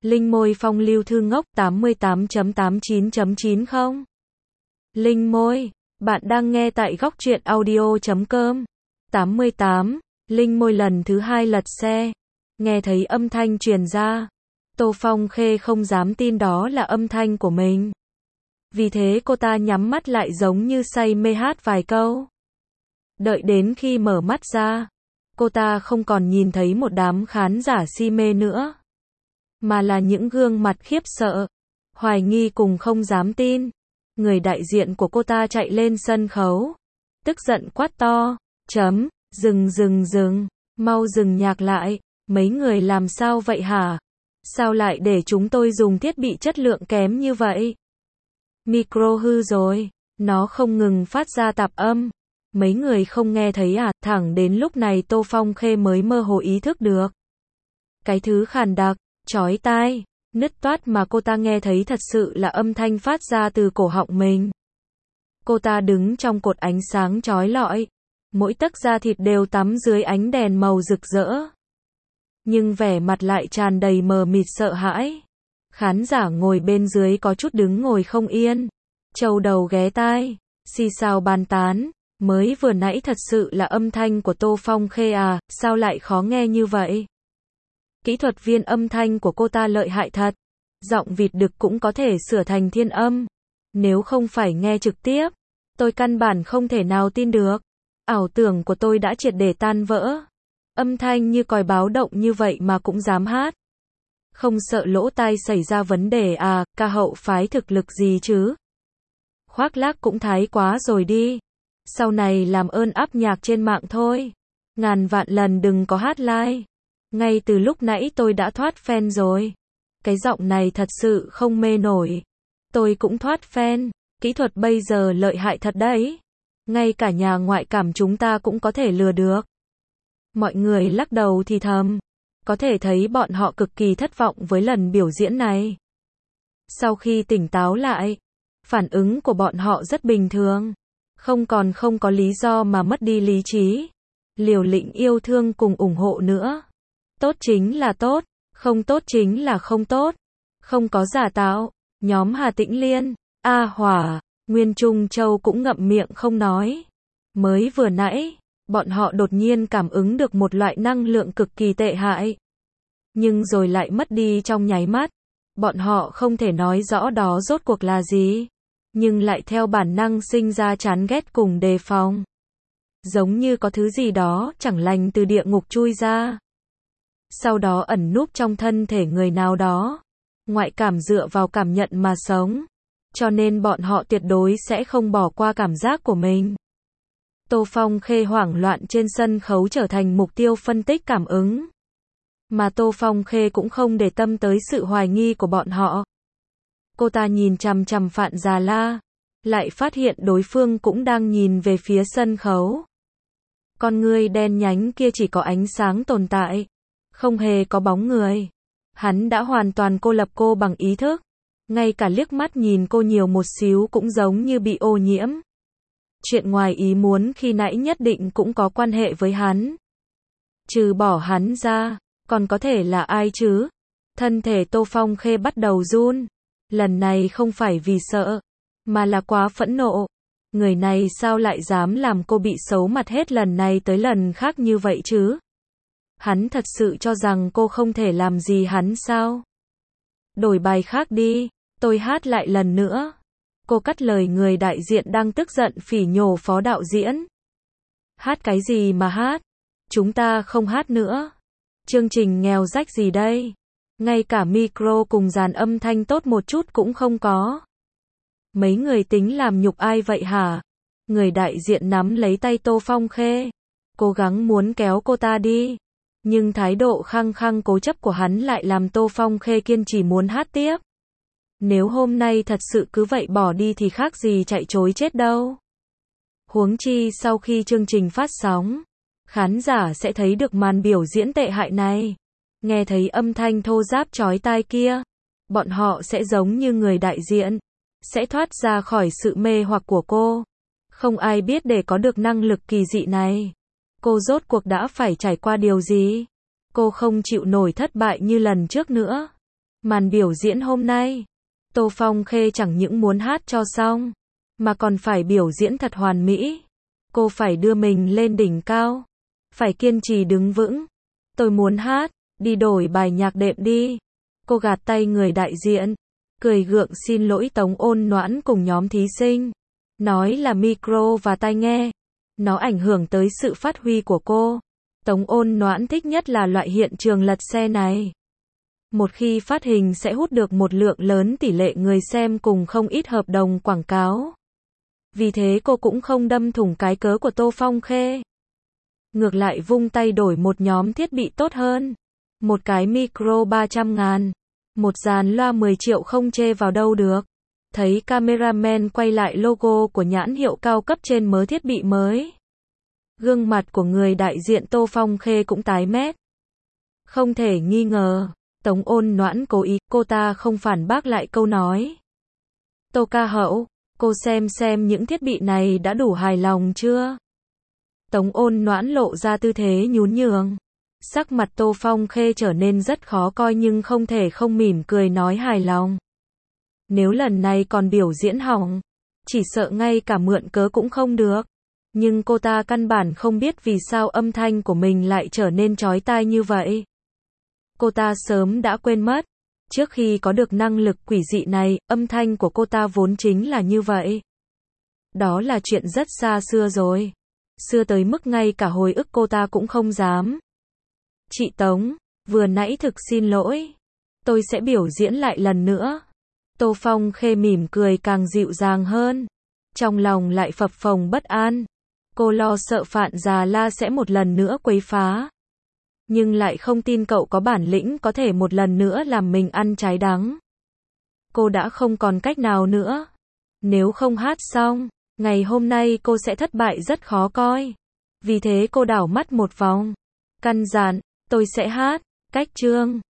Linh môi phong lưu thư ngốc 88.89.90. Linh môi, bạn đang nghe tại góc truyện audio.com. 88. Linh môi lần thứ hai lật xe. Nghe thấy âm thanh truyền ra. Tô Phong Khê không dám tin đó là âm thanh của mình. Vì thế cô ta nhắm mắt lại giống như say mê hát vài câu. Đợi đến khi mở mắt ra, cô ta không còn nhìn thấy một đám khán giả si mê nữa, mà là những gương mặt khiếp sợ, hoài nghi cùng không dám tin. Người đại diện của cô ta chạy lên sân khấu, tức giận quát to, dừng, mau dừng nhạc lại, mấy người làm sao vậy hả? Sao lại để chúng tôi dùng thiết bị chất lượng kém như vậy? Micro hư rồi, nó không ngừng phát ra tạp âm. Mấy người không nghe thấy à? Thẳng đến lúc này Tô Phong Khê mới mơ hồ ý thức được. Cái thứ khàn đặc, chói tai, nứt toát mà cô ta nghe thấy thật sự là âm thanh phát ra từ cổ họng mình. Cô ta đứng trong cột ánh sáng chói lọi, mỗi tấc da thịt đều tắm dưới ánh đèn màu rực rỡ. Nhưng vẻ mặt lại tràn đầy mờ mịt sợ hãi. Khán giả ngồi bên dưới có chút đứng ngồi không yên, trâu đầu ghé tai, xì xào bàn tán. Mới vừa nãy thật sự là âm thanh của Tô Phong Khê à, sao lại khó nghe như vậy? Kỹ thuật viên âm thanh của cô ta lợi hại thật. Giọng vịt đực cũng có thể sửa thành thiên âm. Nếu không phải nghe trực tiếp, tôi căn bản không thể nào tin được. Ảo tưởng của tôi đã triệt để tan vỡ. Âm thanh như còi báo động như vậy mà cũng dám hát. Không sợ lỗ tai xảy ra vấn đề à, ca hậu phái thực lực gì chứ? Khoác lác cũng thái quá rồi đi. Sau này làm ơn áp nhạc trên mạng thôi. Ngàn vạn lần đừng có hát live. Ngay từ lúc nãy tôi đã thoát fan rồi. Cái giọng này thật sự không mê nổi. Tôi cũng thoát fan. Kỹ thuật bây giờ lợi hại thật đấy. Ngay cả nhà ngoại cảm chúng ta cũng có thể lừa được. Mọi người lắc đầu thì thầm. Có thể thấy bọn họ cực kỳ thất vọng với lần biểu diễn này. Sau khi tỉnh táo lại, phản ứng của bọn họ rất bình thường. Không có lý do mà mất đi lý trí. Liều lĩnh yêu thương cùng ủng hộ nữa. Tốt chính là tốt, không tốt chính là không tốt. Không có giả tạo. Nhóm Hà Tĩnh Liên, A Hỏa, Nguyên Trung Châu cũng ngậm miệng không nói. Mới vừa nãy, bọn họ đột nhiên cảm ứng được một loại năng lượng cực kỳ tệ hại. Nhưng rồi lại mất đi trong nháy mắt. Bọn họ không thể nói rõ đó rốt cuộc là gì. Nhưng lại theo bản năng sinh ra chán ghét cùng đề phòng. Giống như có thứ gì đó chẳng lành từ địa ngục chui ra. Sau đó ẩn núp trong thân thể người nào đó. Ngoại cảm dựa vào cảm nhận mà sống. Cho nên bọn họ tuyệt đối sẽ không bỏ qua cảm giác của mình. Tô Phong Khê hoảng loạn trên sân khấu trở thành mục tiêu phân tích cảm ứng. Mà Tô Phong Khê cũng không để tâm tới sự hoài nghi của bọn họ. Cô ta nhìn chằm chằm Phạn Già La, lại phát hiện đối phương cũng đang nhìn về phía sân khấu. Con ngươi đen nhánh kia chỉ có ánh sáng tồn tại, không hề có bóng người. Hắn đã hoàn toàn cô lập cô bằng ý thức. Ngay cả liếc mắt nhìn cô nhiều một xíu cũng giống như bị ô nhiễm. Chuyện ngoài ý muốn khi nãy nhất định cũng có quan hệ với hắn. Trừ bỏ hắn ra, còn có thể là ai chứ? Thân thể Tô Phong Khê bắt đầu run. Lần này không phải vì sợ, mà là quá phẫn nộ. Người này sao lại dám làm cô bị xấu mặt hết lần này tới lần khác như vậy chứ? Hắn thật sự cho rằng cô không thể làm gì hắn sao? Đổi bài khác đi, tôi hát lại lần nữa. Cô cắt lời người đại diện đang tức giận phỉ nhổ phó đạo diễn. Hát cái gì mà hát? Chúng ta không hát nữa. Chương trình nghèo rách gì đây? Ngay cả micro cùng dàn âm thanh tốt một chút cũng không có. Mấy người tính làm nhục ai vậy hả? Người đại diện nắm lấy tay Tô Phong Khê, cố gắng muốn kéo cô ta đi. Nhưng thái độ khăng khăng cố chấp của hắn lại làm Tô Phong Khê kiên trì muốn hát tiếp. Nếu hôm nay thật sự cứ vậy bỏ đi thì khác gì chạy trối chết đâu. Huống chi sau khi chương trình phát sóng, khán giả sẽ thấy được màn biểu diễn tệ hại này. Nghe thấy âm thanh thô ráp chói tai kia, bọn họ sẽ giống như người đại diện, sẽ thoát ra khỏi sự mê hoặc của cô. Không ai biết để có được năng lực kỳ dị này, cô rốt cuộc đã phải trải qua điều gì. Cô không chịu nổi thất bại như lần trước nữa, Màn biểu diễn hôm nay, Tô Phong Khê chẳng những muốn hát cho xong, mà còn phải biểu diễn thật hoàn mỹ. Cô phải đưa mình lên đỉnh cao, phải kiên trì đứng vững. Tôi muốn hát, đi đổi bài nhạc đệm đi. Cô gạt tay người đại diện, cười gượng xin lỗi Tống Ôn Noãn cùng nhóm thí sinh. Nói là micro và tai nghe, nó ảnh hưởng tới sự phát huy của cô. Tống Ôn Noãn thích nhất là loại hiện trường lật xe này. Một khi phát hình sẽ hút được một lượng lớn tỷ lệ người xem cùng không ít hợp đồng quảng cáo. Vì thế cô cũng không đâm thủng cái cớ của Tô Phong Khê. Ngược lại vung tay đổi một nhóm thiết bị tốt hơn. Một cái micro 300.000, một dàn loa 10 triệu không chê vào đâu được. Thấy cameraman quay lại logo của nhãn hiệu cao cấp trên mớ thiết bị mới. Gương mặt của người đại diện Tô Phong Khê cũng tái mét. Không thể nghi ngờ, Tống Ôn Noãn cố ý, cô ta không phản bác lại câu nói. Tô ca hậu, cô xem những thiết bị này đã đủ hài lòng chưa? Tống Ôn Noãn lộ ra tư thế nhún nhường. Sắc mặt Tô Phong Khê trở nên rất khó coi nhưng không thể không mỉm cười nói hài lòng. Nếu lần này còn biểu diễn hỏng, chỉ sợ ngay cả mượn cớ cũng không được. Nhưng cô ta căn bản không biết vì sao âm thanh của mình lại trở nên chói tai như vậy. Cô ta sớm đã quên mất. Trước khi có được năng lực quỷ dị này, âm thanh của cô ta vốn chính là như vậy. Đó là chuyện rất xa xưa rồi. Xưa tới mức ngay cả hồi ức cô ta cũng không dám. Chị Tống, vừa nãy thực xin lỗi. Tôi sẽ biểu diễn lại lần nữa. Tô Phong Khê mỉm cười càng dịu dàng hơn. Trong lòng lại phập phồng bất an. Cô lo sợ Phạn Già La sẽ một lần nữa quấy phá. Nhưng lại không tin cậu có bản lĩnh có thể một lần nữa làm mình ăn trái đắng. Cô đã không còn cách nào nữa. Nếu không hát xong, ngày hôm nay cô sẽ thất bại rất khó coi. Vì thế cô đảo mắt một vòng. Căn dặn, tôi sẽ hát, cách chương.